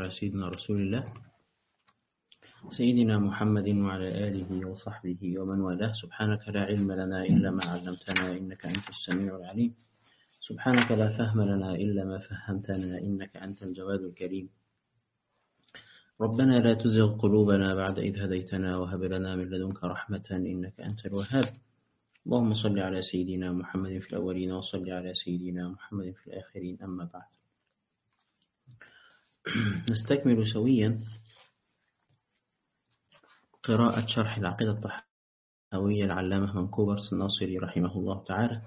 على سيدنا رسول الله سيدنا محمد وعلى آله وصحبه ومن والاه. سبحانك لا علم لنا إلا ما علمتنا إنك أنت السميع العليم. سبحانك لا فهم لنا إلا ما فهمتنا إنك أنت الجواد الكريم. ربنا لا تزغ قلوبنا بعد إذ هديتنا وهب لنا من لدنك رحمة إنك أنت الوهاب. اللهم صل على سيدنا محمد في الأولين وصل على سيدنا محمد في الآخرين. أما بعد، نستكمل سويا قراءة شرح العقيدة الطحاوية العلامة منكوبرس الناصري رحمه الله تعالى.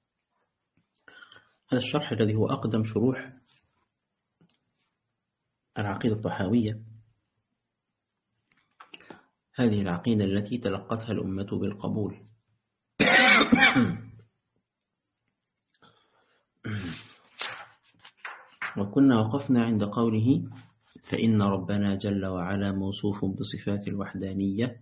هذا الشرح الذي هو أقدم شروح العقيدة الطحاوية، هذه العقيدة التي تلقتها الأمة بالقبول. وكنا وقفنا عند قوله: فإن ربنا جل وعلا موصوف بصفات الوحدانية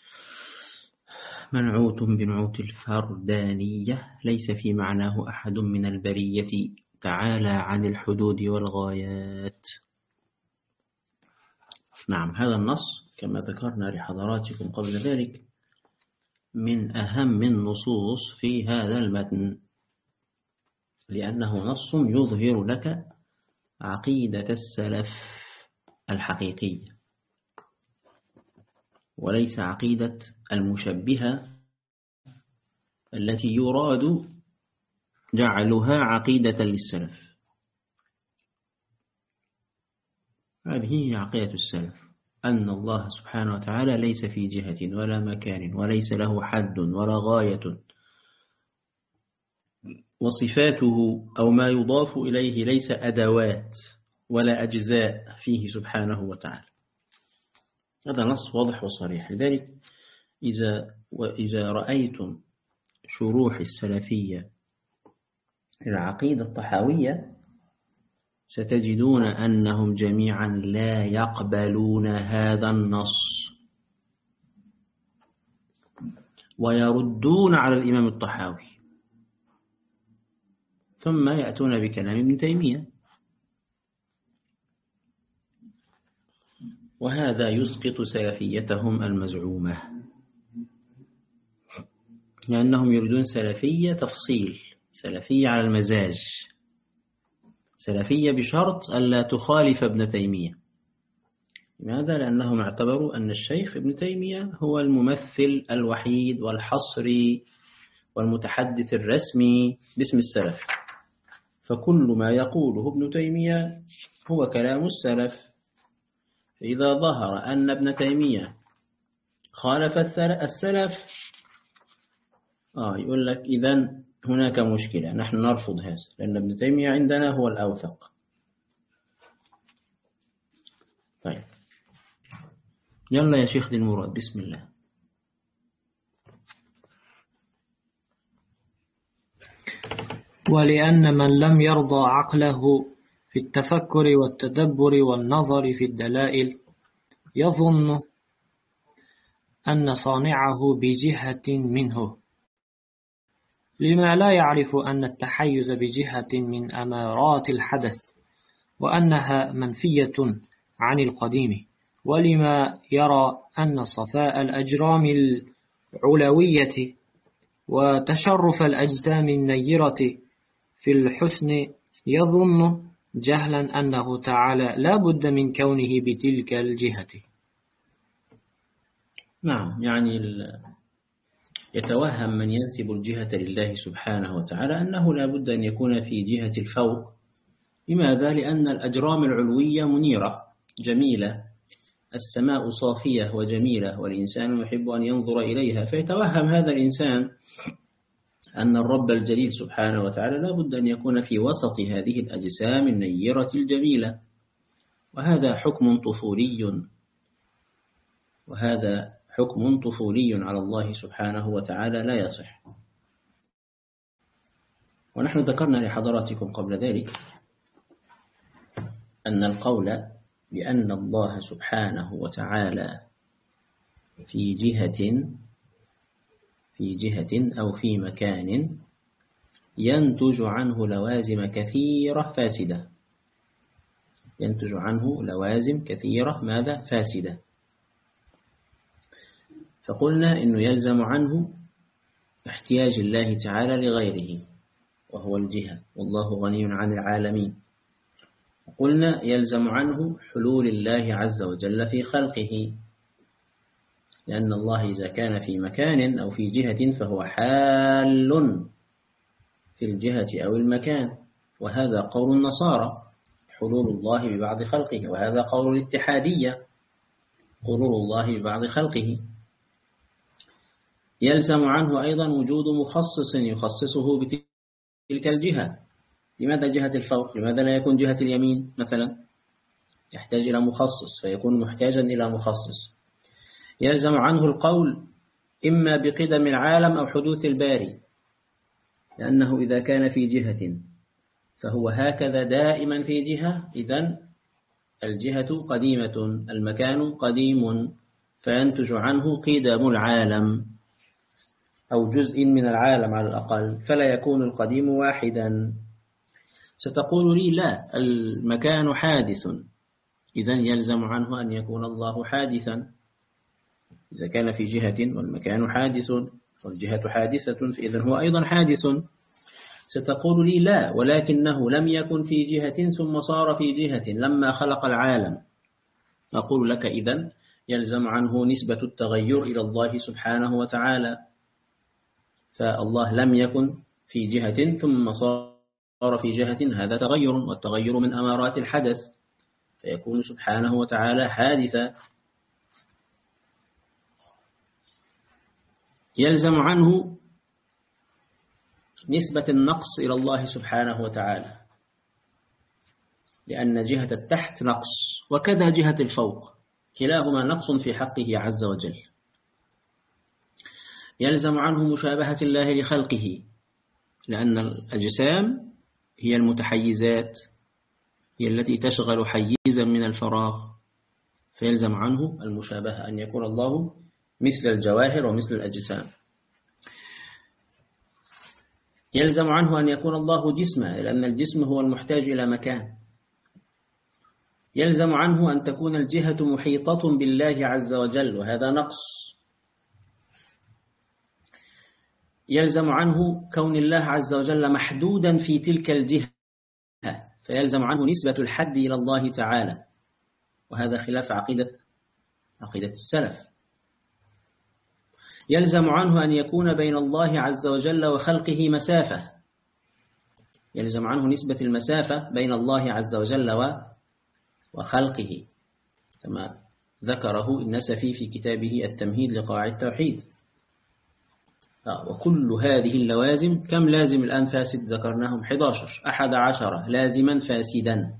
منعوت بنعوت الفردانية ليس في معناه أحد من البرية تعالى عن الحدود والغايات. نعم، هذا النص كما ذكرنا لحضراتكم قبل ذلك من أهم النصوص في هذا المتن، لأنه نص يظهر لك عقيدة السلف الحقيقية وليس عقيدة المشبهة التي يراد جعلها عقيدة للسلف. هذه هي عقيدة السلف، أن الله سبحانه وتعالى ليس في جهة ولا مكان وليس له حد ولا غاية، وصفاته أو ما يضاف إليه ليس أدوات ولا أجزاء فيه سبحانه وتعالى. هذا نص واضح وصريح. لذلك إذا رأيتم شروح السلفية العقيدة الطحاوية ستجدون أنهم جميعا لا يقبلون هذا النص ويردون على الإمام الطحاوي، ثم يأتون بكلام ابن تيمية، وهذا يسقط سلفيتهم المزعومة، لأنهم يريدون سلفية تفصيل، سلفية على المزاج، سلفية بشرط ألا تخالف ابن تيمية. لماذا؟ لأنهم اعتبروا أن الشيخ ابن تيمية هو الممثل الوحيد والحصري والمتحدث الرسمي باسم السلف، فكل ما يقوله ابن تيمية هو كلام السلف. إذا ظهر أن ابن تيمية خالف السلف يقول لك إذن هناك مشكلة، نحن نرفض هذا، لأن ابن تيمية عندنا هو الأوثق. طيب، يلا يا شيخ المراد، بسم الله. ولأن من لم يرضى عقله في التفكر والتدبر والنظر في الدلائل يظن أن صانعه بجهة منه، لما لا يعرف أن التحيز بجهة من أمارات الحدث وأنها منفية عن القديم، ولما يرى أن صفاء الأجرام العلوية وتشرف الأجسام النيرة في الحسن يظن جهلا أنه تعالى لا بد من كونه بتلك الجهة. نعم، يعني يتوهم من ينسب الجهة لله سبحانه وتعالى أنه لا بد أن يكون في جهة الفوق. لماذا؟ لأن الأجرام العلوية منيرة جميلة، السماء صافية وجميلة، والإنسان يحب أن ينظر إليها، فيتوهم هذا الإنسان أن الرب الجليل سبحانه وتعالى لا بد أن يكون في وسط هذه الأجسام النيرة الجميلة. وهذا حكم طفولي على الله سبحانه وتعالى لا يصح. ونحن ذكرنا لحضراتكم قبل ذلك أن القول بأن الله سبحانه وتعالى في جهة أو في مكان ينتج عنه لوازم كثيرة فاسدة، ينتج عنه لوازم كثيرة ماذا؟ فاسدة. فقلنا إنه يلزم عنه احتياج الله تعالى لغيره وهو الجهة، والله غني عن العالمين. قلنا يلزم عنه حلول الله عز وجل في خلقه، لأن الله إذا كان في مكان أو في جهة فهو حال في الجهة أو المكان، وهذا قول النصارى حلول الله ببعض خلقه، وهذا قول الاتحادية حلول الله ببعض خلقه. يلزم عنه أيضا وجود مخصص يخصصه بتلك الجهة. لماذا جهة الفوق؟ لماذا لا يكون جهة اليمين مثلا؟ يحتاج إلى مخصص فيكون محتاجا إلى مخصص. يلزم عنه القول إما بقدم العالم أو حدوث الباري، لأنه إذا كان في جهة فهو هكذا دائما في جهة، إذن الجهة قديمة، المكان قديم، فينتج عنه قدم العالم أو جزء من العالم على الأقل، فلا يكون القديم واحدا. ستقول لي لا، المكان حادث، إذن يلزم عنه أن يكون الله حادثا. إذا كان في جهة والمكان حادث والجهة حادثة فإذن هو أيضا حادث. ستقول لي لا، ولكنه لم يكن في جهة ثم صار في جهة لما خلق العالم. أقول لك إذن يلزم عنه نسبة التغير إلى الله سبحانه وتعالى، فالله لم يكن في جهة ثم صار في جهة، هذا تغير، والتغير من أمارات الحدث، فيكون سبحانه وتعالى حادثا. يلزم عنه نسبة النقص إلى الله سبحانه وتعالى، لأن جهة التحت نقص وكذا جهة الفوق، كلاهما نقص في حقه عز وجل. يلزم عنه مشابهة الله لخلقه، لأن الأجسام هي المتحيزات، هي التي تشغل حيزا من الفراغ، فيلزم عنه المشابهة، أن يكون الله مثل الجواهر ومثل الأجسام. يلزم عنه أن يكون الله جسما، لأن الجسم هو المحتاج إلى مكان. يلزم عنه أن تكون الجهة محيطة بالله عز وجل، وهذا نقص. يلزم عنه كون الله عز وجل محدودا في تلك الجهة، فيلزم عنه نسبة الحد إلى الله تعالى، وهذا خلاف عقيدة السلف. يلزم عنه أن يكون بين الله عز وجل وخلقه مسافة، يلزم عنه نسبة المسافة بين الله عز وجل وخلقه، كما ذكره النسفي في كتابه التمهيد لقواعد التوحيد. وكل هذه اللوازم، كم لازم الآن فاسد ذكرناهم؟ 11 لازما فاسدا،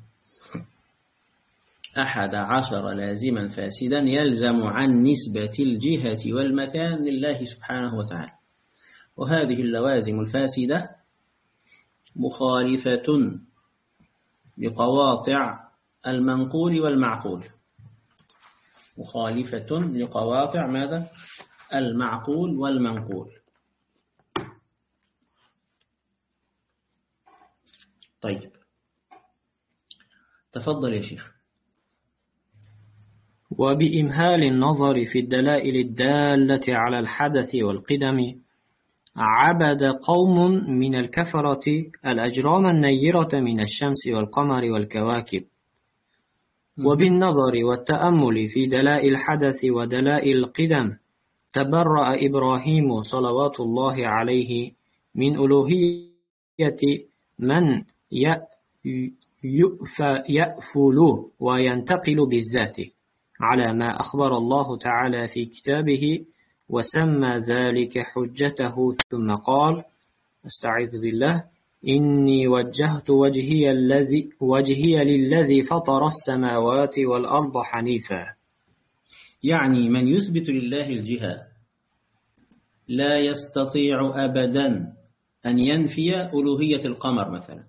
11 لازما فاسدا يلزم عن نسبة الجهة والمكان لله سبحانه وتعالى. وهذه اللوازم الفاسدة مخالفة لقواطع المنقول والمعقول، مخالفة لقواطع ماذا؟ المعقول والمنقول. طيب، تفضل يا شيخ. وبإمهال النظر في الدلائل الدالة على الحدث والقدم عبد قوم من الكفرة الأجرام النيرة من الشمس والقمر والكواكب. وبالنظر والتأمل في دلائل الحدث ودلائل القدم تبرأ إبراهيم صلوات الله عليه من ألوهية من يأفل وينتقل بالذات، على ما أخبر الله تعالى في كتابه، وسمى ذلك حجته، ثم قال: استعيذ بالله: إني وجهت وجهي للذي فطر السماوات والأرض حنيفا. يعني من يثبت لله الجهة لا يستطيع أبدا أن ينفي ألوهية القمر مثلا.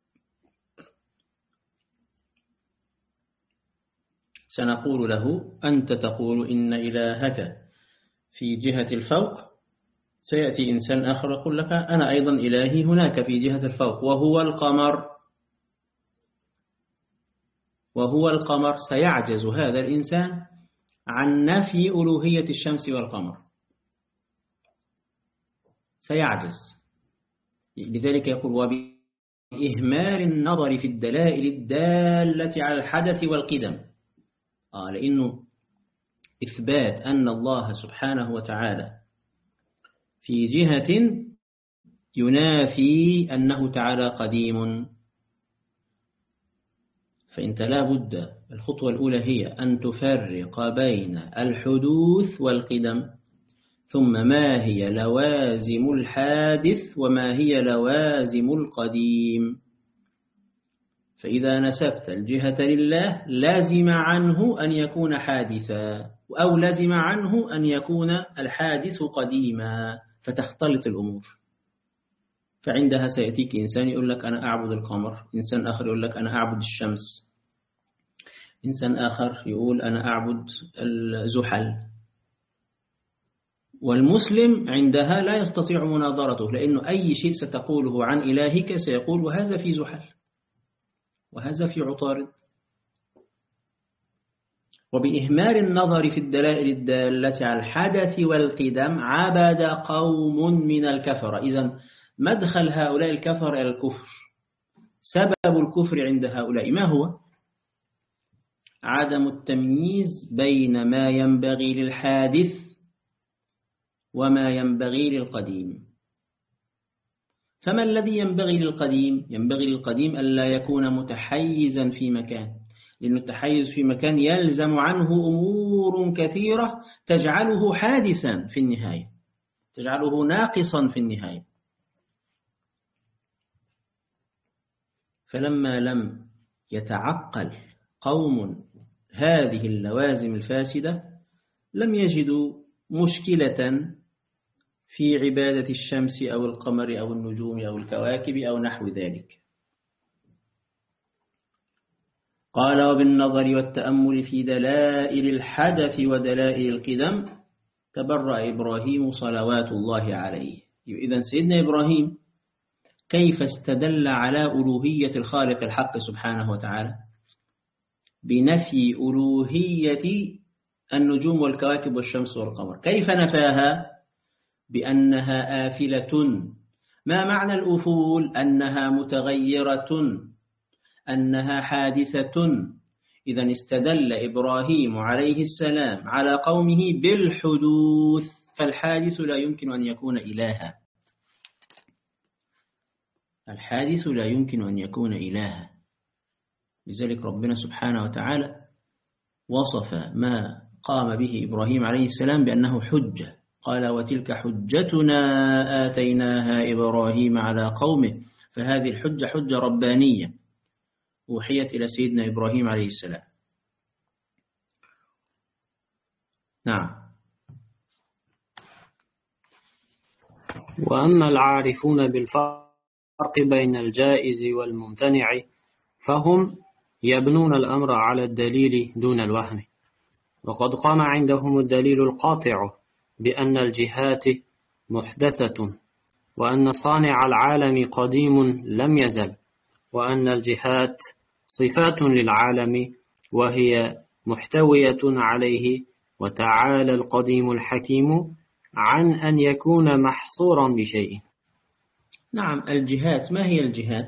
سنقول له: أنت تقول إن إلهك في جهة الفوق، سيأتي إنسان آخر يقول لك: أنا أيضا إلهي هناك في جهة الفوق وهو القمر. وهو القمر، سيعجز هذا الإنسان عن نفي ألوهية الشمس والقمر، سيعجز. لذلك يقول وبإهمال النظر في الدلائل الدالة على الحدث والقدم. لأنه إثبات أن الله سبحانه وتعالى في جهة ينافي أنه تعالى قديم، فإنت لا بد، الخطوة الأولى هي أن تفرق بين الحدوث والقدم، ثم ما هي لوازم الحادث وما هي لوازم القديم. فإذا نسبت الجهة لله لازم عنه أن يكون حادثا، أو لازم عنه أن يكون الحادث قديما، فتختلط الأمور. فعندها سيأتيك إنسان يقول لك أنا أعبد القمر، إنسان آخر يقول لك أنا أعبد الشمس، إنسان آخر يقول أنا أعبد الزحل. والمسلم عندها لا يستطيع مناظرته، لأنه أي شيء ستقوله عن إلهك سيقول وهذا في زحل وهذا في عطارد. وبإهمال النظر في الدلائل الدالة على الحدث والقدم عبد قوم من الكفر. إذن مدخل هؤلاء الكفر إلى الكفر، سبب الكفر عند هؤلاء ما هو؟ عدم التمييز بين ما ينبغي للحادث وما ينبغي للقديم. فما الذي ينبغي للقديم؟ ينبغي للقديم ألا يكون متحيزا في مكان، لأن التحيز في مكان يلزم عنه أمور كثيرة تجعله حادثا في النهاية، تجعله ناقصا في النهاية. فلما لم يتعقل قوم هذه اللوازم الفاسدة لم يجدوا مشكلة في عبادة الشمس أو القمر أو النجوم أو الكواكب أو نحو ذلك. قال وبالنظر والتأمل في دلائل الحدث ودلائل القدم تبرأ إبراهيم صلوات الله عليه. إذن سيدنا إبراهيم كيف استدل على ألوهية الخالق الحق سبحانه وتعالى؟ بنفي ألوهية النجوم والكواكب والشمس والقمر. كيف نفاها؟ بأنها آفلة. ما معنى الأفول؟ أنها متغيرة، أنها حادثة. إذن استدل إبراهيم عليه السلام على قومه بالحدوث، فالحادث لا يمكن أن يكون إلها، الحادث لا يمكن أن يكون إلها. لذلك ربنا سبحانه وتعالى وصف ما قام به إبراهيم عليه السلام بأنه حجة. قال وتلك حجتنا آتيناها إبراهيم على قومه. فهذه الحجة حجة ربانية أوحيت إلى سيدنا إبراهيم عليه السلام. نعم. وأما العارفون بالفرق بين الجائز والممتنع فهم يبنون الأمر على الدليل دون الوهم، وقد قام عندهم الدليل القاطع بأن الجهات محدثة، وأن صانع العالم قديم لم يزل، وأن الجهات صفات للعالم وهي محتوية عليه، وتعالى القديم الحكيم عن أن يكون محصورا بشيء. نعم. الجهات، ما هي الجهات؟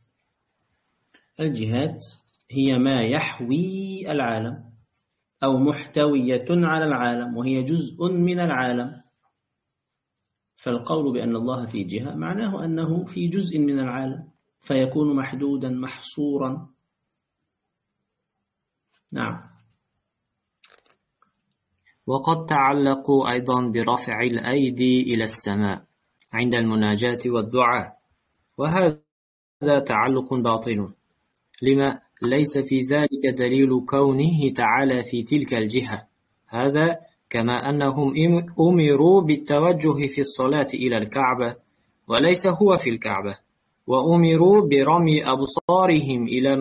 الجهات هي ما يحوي العالم أو محتوية على العالم، وهي جزء من العالم. فالقول بأن الله في جهة معناه أنه في جزء من العالم، فيكون محدودا محصورا. نعم. وقد تعلقوا أيضا برفع الأيدي إلى السماء عند المناجاة والدعاء، وهذا تعلق باطل، لما ليس في ذلك دليل كونه تعالى في تلك الجهة. هذا كما أنهم أمروا بالتوجه في الصلاة إلى الكعبة وليس هو في الكعبة، وأمروا برمي أبصارهم إلى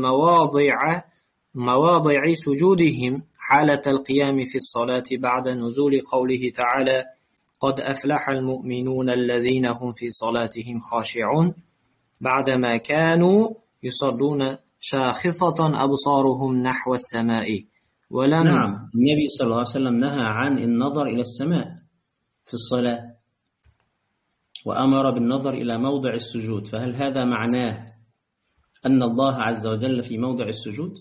مواضع سجودهم حالة القيام في الصلاة بعد نزول قوله تعالى قد أفلح المؤمنون الذين هم في صلاتهم خاشعون، بعدما كانوا يصلون شاخصة أبصارهم نحو السماء نعم، النبي صلى الله عليه وسلم نهى عن النظر إلى السماء في الصلاة، وأمر بالنظر إلى موضع السجود، فهل هذا معناه أن الله عز وجل في موضع السجود؟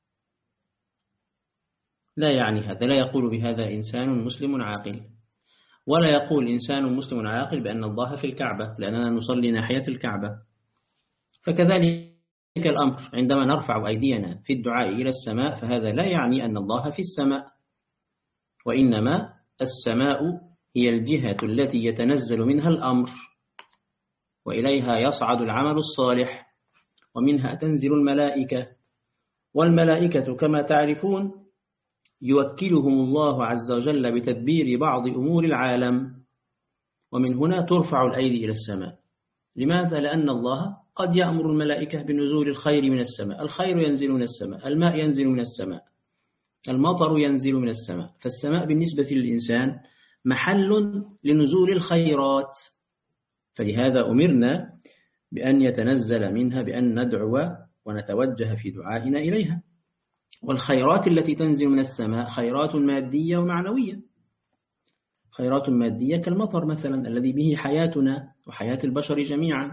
لا يعني هذا، لا يقول بهذا إنسان مسلم عاقل، ولا يقول إنسان مسلم عاقل بأن الله في الكعبة، لأننا نصلي ناحية الكعبة. فكذلك الأمر عندما نرفع أيدينا في الدعاء إلى السماء، فهذا لا يعني أن الله في السماء، وإنما السماء هي الجهة التي يتنزل منها الأمر، وإليها يصعد العمل الصالح، ومنها تنزل الملائكة، والملائكة كما تعرفون يوكلهم الله عز وجل بتدبير بعض أمور العالم، ومن هنا ترفع الأيدي إلى السماء. لماذا؟ لأن الله قد يأمر الملائكة بنزول الخير من السماء، الخير ينزل من السماء، الماء ينزل من السماء، المطر ينزل من السماء، فالسماء بالنسبة للإنسان محل لنزول الخيرات، فلهذا أمرنا بأن يتنزل منها، بأن ندعو ونتوجه في دعائنا إليها. والخيرات التي تنزل من السماء خيرات مادية ومعنوية. خيرات مادية كالمطر مثلا الذي به حياتنا وحياة البشر جميعا،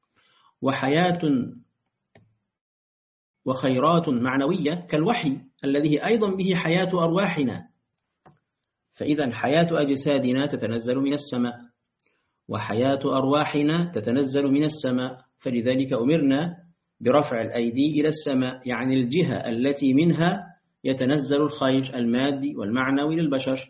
وخيرات معنوية كالوحي الذي أيضا به حياة أرواحنا. فإذا حياة أجسادنا تتنزل من السماء، وحياة أرواحنا تتنزل من السماء، فلذلك أمرنا برفع الأيدي إلى السماء، يعني الجهة التي منها يتنزل الخير المادي والمعنوي للبشر.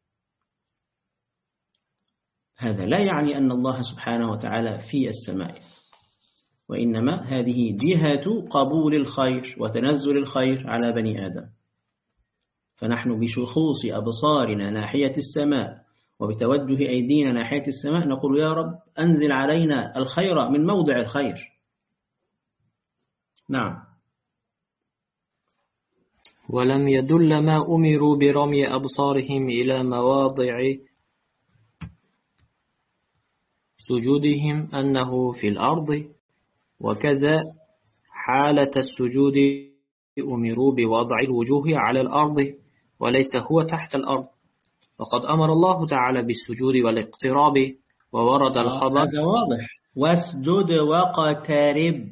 هذا لا يعني أن الله سبحانه وتعالى في السماء، وإنما هذه جهة قبول الخير وتنزل الخير على بني آدم. فنحن بشخوص أبصارنا ناحية السماء وبتوجه أيدينا ناحية السماء نقول يا رب أنزل علينا الخير من موضع الخير. نعم. ولم يدل ما أمروا برمي أبصارهم إلى مواضع سجودهم أنه في الأرض، وكذا حالة السجود أمروا بوضع الوجوه على الأرض وليس هو تحت الأرض، وقد أمر الله تعالى بالسجود والاقتراب، وورد الخبر. هذا واضح. واسجد واقترب،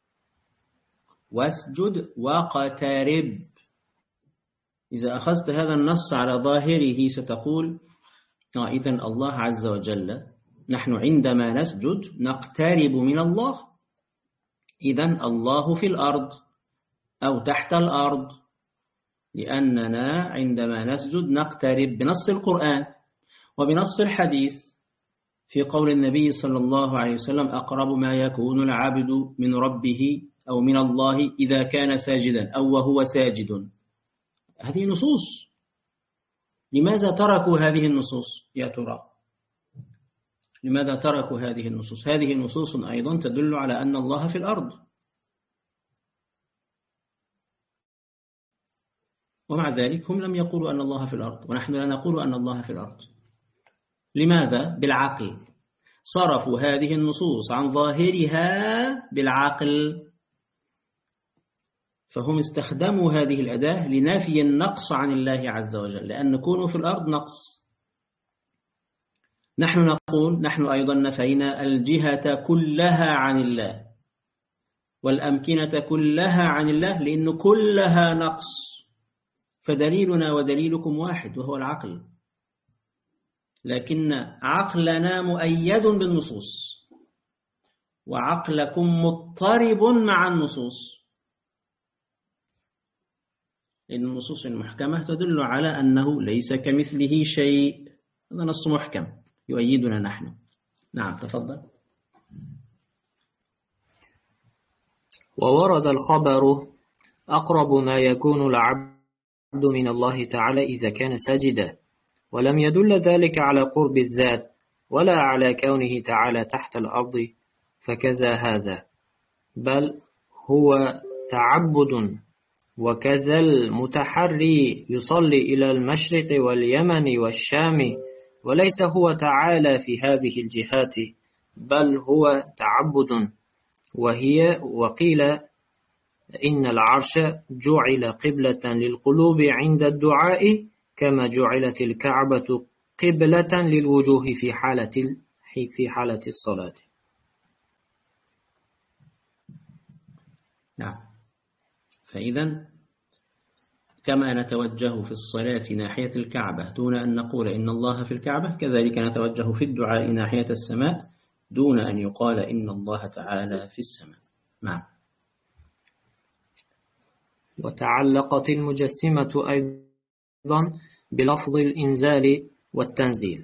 واسجد واقترب. إذا أخذت هذا النص على ظاهره ستقول إذن الله عز وجل نحن عندما نسجد نقترب من الله، إذن الله في الأرض أو تحت الأرض، لأننا عندما نسجد نقترب بنص القرآن وبنص الحديث في قول النبي صلى الله عليه وسلم أقرب ما يكون العبد من ربه أو من الله إذا كان ساجدا أو وهو ساجد. هذه نصوص. لماذا تركوا هذه النصوص يا ترى؟ لماذا تركوا هذه النصوص؟ هذه نصوص أيضا تدل على أن الله في الأرض، ومع ذلك هم لم يقولوا أن الله في الأرض، ونحن لا نقول أن الله في الأرض. لماذا؟ بالعقل. صرفوا هذه النصوص عن ظاهرها بالعقل، فهم استخدموا هذه الأداة لنفي النقص عن الله عز وجل، لأن نكون في الأرض نقص. نحن نقول نحن أيضا نفينا الجهة كلها عن الله والأمكنة كلها عن الله، لأن كلها نقص، فدليلنا ودليلكم واحد وهو العقل، لكن عقلنا مؤيد بالنصوص وعقلكم مضطرب مع النصوص، لأن النصوص المحكمة تدل على أنه ليس كمثله شيء. هذا نص محكم يؤيدنا نحن. نعم تفضل. وورد الخبر أقرب ما يكون العبد من الله تعالى إذا كان ساجدا، ولم يدل ذلك على قرب الذات ولا على كونه تعالى تحت الأرض، فكذا هذا، بل هو تعبد. وكذا المتحري يصلي إلى المشرق واليمن والشام، وليس هو تعالى في هذه إن العرش جعل قبلة للقلوب عند الدعاء كما جعلت الكعبة قبلة للوجوه في حالة الصلاة. نعم. فإذا كما نتوجه في الصلاة ناحية الكعبة دون أن نقول إن الله في الكعبة، كذلك نتوجه في الدعاء ناحية السماء دون أن يقال إن الله تعالى في السماء. نعم. وتعلقت المجسمة أيضا بلفظ الإنزال والتنزيل،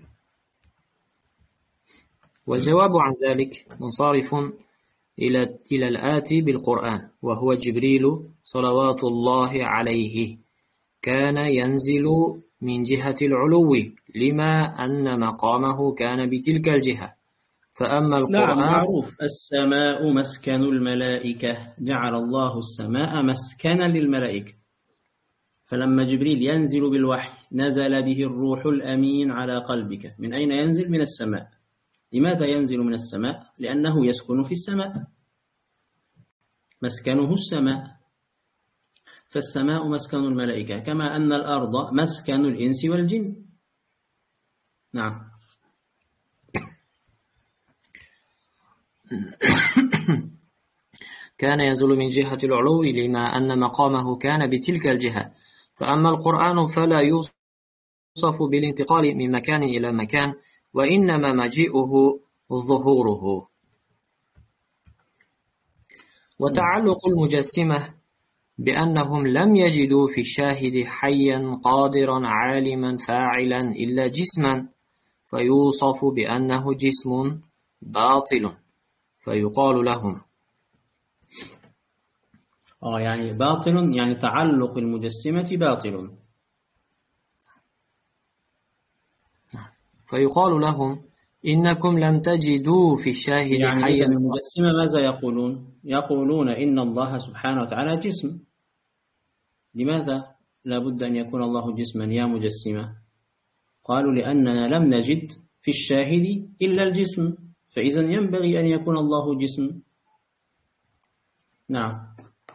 والجواب عن ذلك منصرف إلى الآتي بالقرآن، وهو جبريل صلوات الله عليه، كان ينزل من جهة العلو لما أن مقامه كان بتلك الجهة. فأما القرآن نعم معروف، السماء مسكن الملائكة، جعل الله السماء مسكنا للملائكة. فلما جبريل ينزل بالوحي نزل به الروح الأمين على قلبك. من أين ينزل؟ من السماء. لماذا ينزل من السماء؟ لأنه يسكن في السماء، مسكنه السماء، فالسماء مسكن الملائكة كما أن الأرض مسكن الإنس والجن. نعم. كان ينزل من جهة العلو لما أن مقامه كان بتلك الجهة. فأما القرآن فلا يوصف بالانتقال من مكان إلى مكان، وإنما مجيئه ظهوره. وتعلق المجسمة بأنهم لم يجدوا في الشاهد حيا قادرا عالما فاعلا إلا جسما، فيوصف بأنه جسم باطل، فيقال لهم يعني باطل، يعني تعلق المجسمة باطل. فيقال لهم إنكم لم تجدوا في الشاهد يعني حيا. إذن المجسمة ماذا يقولون؟ يقولون إن الله سبحانه وتعالى جسم. لماذا لا بد أن يكون الله جسما يا مجسمة؟ قالوا لأننا لم نجد في الشاهد إلا الجسم، فإذا ينبغي أن يكون الله جسم. نعم.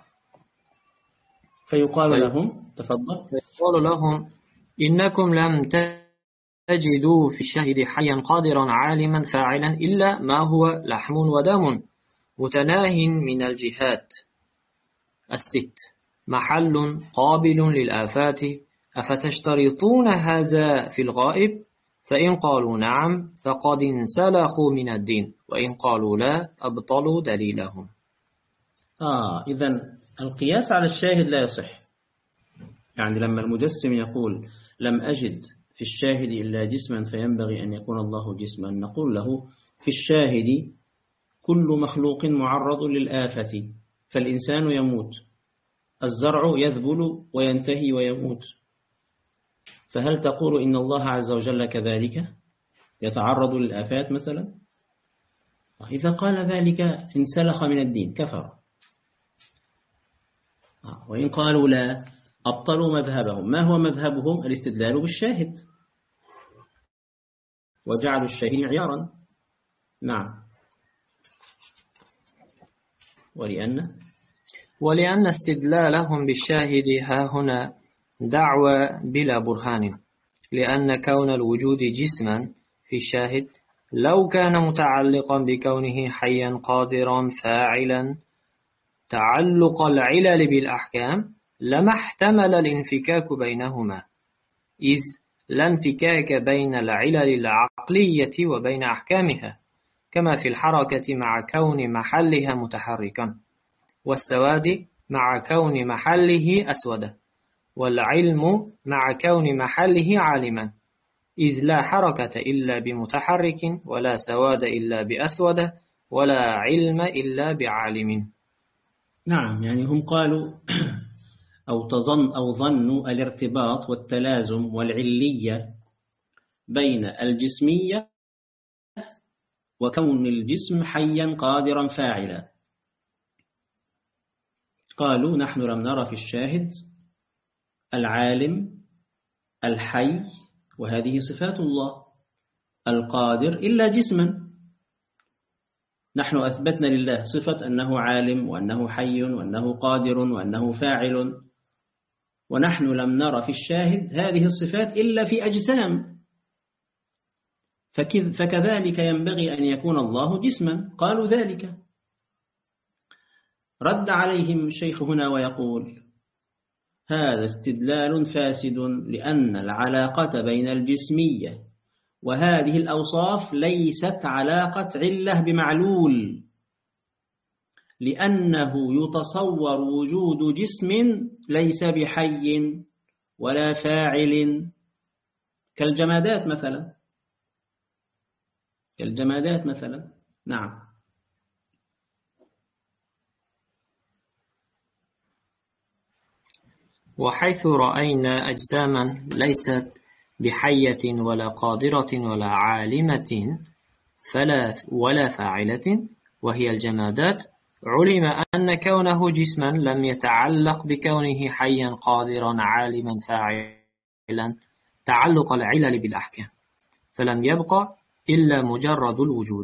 فيقال لهم، تفضل. فيقال لهم إنكم لم تجدوا في الشاهد حيا قادرا عالما فاعلا إلا ما هو لحم ودم متناه من الجهات الست، محل قابل للآفات، أفتشترطون هذا في الغائب؟ فإن قالوا نعم فقد انسلخوا من الدين، وإن قالوا لا أبطلوا دليلهم. إذن القياس على الشاهد لا يصح. يعني لما المجسم يقول لم أجد في الشاهد إلا جسما فينبغي أن يكون الله جسما، نقول له في الشاهد كل مخلوق معرض للآفة، فالإنسان يموت، الزرع يذبل وينتهي ويموت، فهل تقول إن الله عز وجل كذلك يتعرض للآفات مثلا؟ إذا قال ذلك انسلخ من الدين، كفر. وإن قالوا لا أبطلوا مذهبهم. ما هو مذهبهم؟ الاستدلال بالشاهد، وجعلوا الشاهد معيارا. نعم. ولأن استدلالهم بالشاهد ها هنا دعوى بلا برهان، لأن كون الوجود جسما في الشاهد لو كان متعلقا بكونه حيا قادرا فاعلا تعلق العلل بالأحكام لما احتمل الانفكاك بينهما، إذ لا انفكاك بين العلل العقلية وبين أحكامها، كما في الحركة مع كون محلها متحركا، والسواد مع كون محله أسودا، والعلم مع كون محله عالما، إذ لا حركة إلا بمتحرك، ولا سواد إلا بأسود، ولا علم إلا بعالم. نعم. يعني هم قالوا أو ظنوا الارتباط والتلازم والعلية بين الجسمية وكون الجسم حيا قادرا فاعلا. قالوا نحن لم نرى في الشاهد العالم الحي، وهذه صفات الله القادر، إلا جسما. نحن أثبتنا لله صفة أنه عالم وأنه حي وأنه قادر وأنه فاعل، ونحن لم نرى في الشاهد هذه الصفات إلا في أجسام، فكذلك ينبغي أن يكون الله جسما. قالوا ذلك. رد عليهم الشيخ هنا ويقول: هذا استدلال فاسد، لأن العلاقة بين الجسمية وهذه الأوصاف ليست علاقة علة بمعلول، لأنه يتصور وجود جسم ليس بحي ولا فاعل، كالجمادات مثلا. نعم. وحيث رأينا أجساما ليست بحية ولا قادرة ولا عالمة ولا فاعلة وهي الجمادات، علم أن كونه جسما لم يتعلق بكونه حيا قادرا عالما فاعلا تعلق العلل بالأحكام، فلم يبقى إلا مجرد الوجود.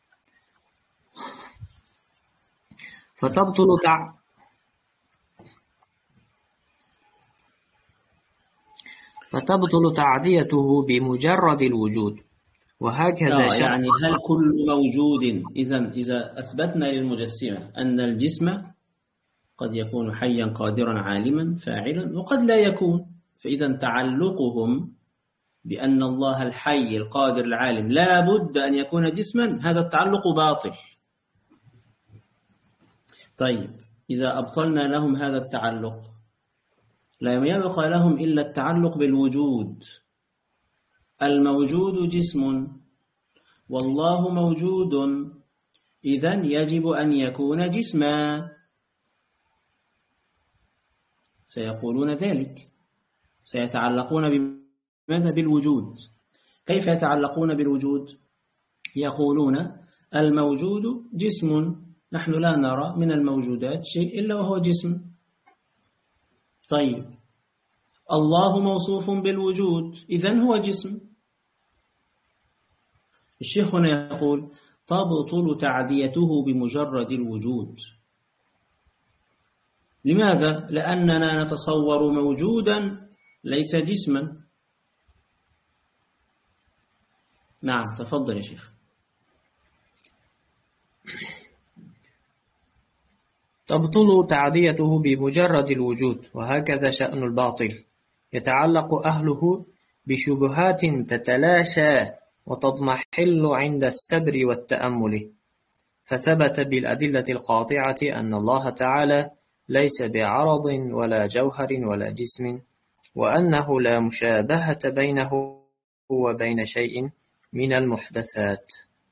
فتبطل تعديته بمجرد الوجود. وهكذا يعني هل كل موجود، إذا أثبتنا للمجسمة أن الجسم قد يكون حيا قادرا عالما فاعلا وقد لا يكون، فإذا تعلقهم بأن الله الحي القادر العالم لا بد أن يكون جسما، هذا التعلق باطل. طيب، إذا أبطلنا لهم هذا التعلق لا يبقى لهم إلا التعلق بالوجود. الموجود جسم والله موجود، إذن يجب أن يكون جسما. سيقولون ذلك، سيتعلقون بماذا؟ بالوجود. كيف يتعلقون بالوجود؟ يقولون الموجود جسم، نحن لا نرى من الموجودات شيء إلا وهو جسم. طيب، الله موصوف بالوجود، إذن هو جسم. الشيخ هنا يقول تبطل تعديته بمجرد الوجود. لماذا؟ لأننا نتصور موجودا ليس جسما. نعم، تفضل يا شيخ. تبطل تعديته بمجرد الوجود، وهكذا شأن الباطل، يتعلق أهله بشبهات تتلاشى وتضمحل عند السبر والتأمل، فثبت بالأدلة القاطعة أن الله تعالى ليس بعرض ولا جوهر ولا جسم، وأنه لا مشابهة بينه وبين شيء من المحدثات.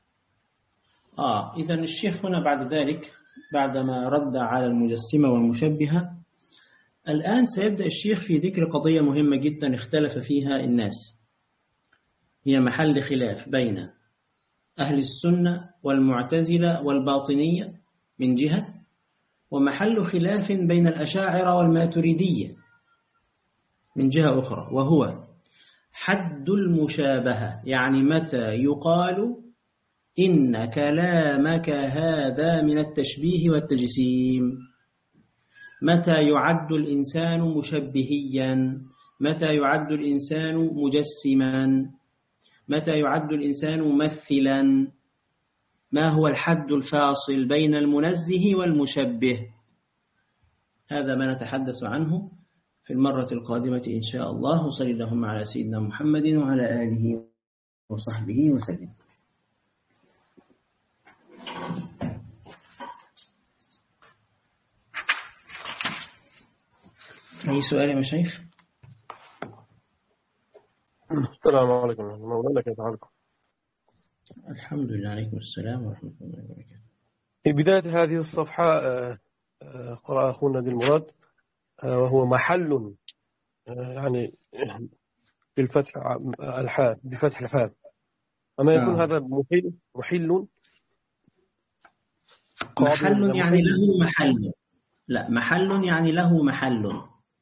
إذن الشيخ هنا بعد ذلك، بعدما رد على المجسمة والمشبهة، الآن سيبدأ الشيخ في ذكر قضية مهمة جدا اختلف فيها الناس، هي محل خلاف بين أهل السنة والمعتزلة والباطنية من جهة، ومحل خلاف بين الأشاعرة والماتريدية من جهة أخرى، وهو حد المشابهة. يعني متى يقال إن كلامك هذا من التشبيه والتجسيم؟ متى يعد الإنسان مشبهيا؟ متى يعد الإنسان مجسما؟ متى يعد الإنسان ممثلا؟ ما هو الحد الفاصل بين المنزه والمشبه؟ هذا ما نتحدث عنه في المرة القادمة إن شاء الله. وصلى اللهم على سيدنا محمد وعلى آله وصحبه وسلم. أي سؤال يا مشايخ؟ السلام عليكم. مولانا كيف حالكم؟ الحمد لله. عليكم السلام ورحمة الله وبركاته. في بداية هذه الصفحة قرأ أخونا ذي المراد وهو محل، يعني بالفتح الحاء بفتح الفاء، أما يكون هذا محل يعني له محل. لا، محل يعني له محل.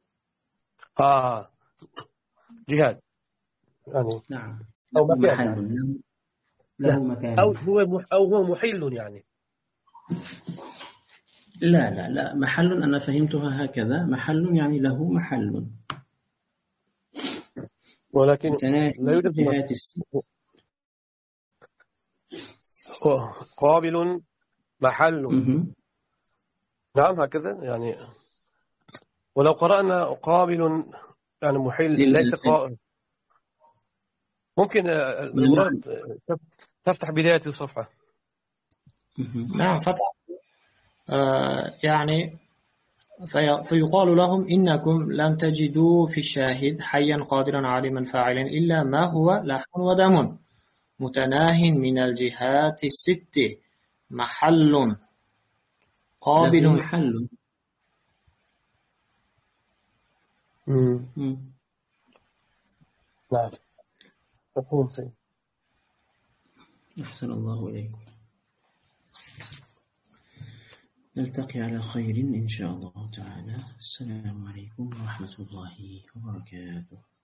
جهاد يعني. نعم، أو مكان محل له مكان. أو هو محل يعني. لا لا لا، محل أنا فهمتها هكذا، محل يعني له محل ولكن متناهي لا يوجد هناك جهات قابل محل. مهم. نعم هكذا يعني. ولو قرأنا قابل يعني محل ليس ممكن المراد تفتح بداية الصفحة. نعم فتح يعني فيقال لهم إنكم لم تجدوا في الشاهد حيا قادرا عالما فاعلا إلا ما هو لحم ودم متناه من الجهات الست محل قابل. محل. نعم مفهوم سيد. أحسن الله إليكم. نلتقي على خير إن شاء الله تعالى. السلام عليكم ورحمة الله وبركاته.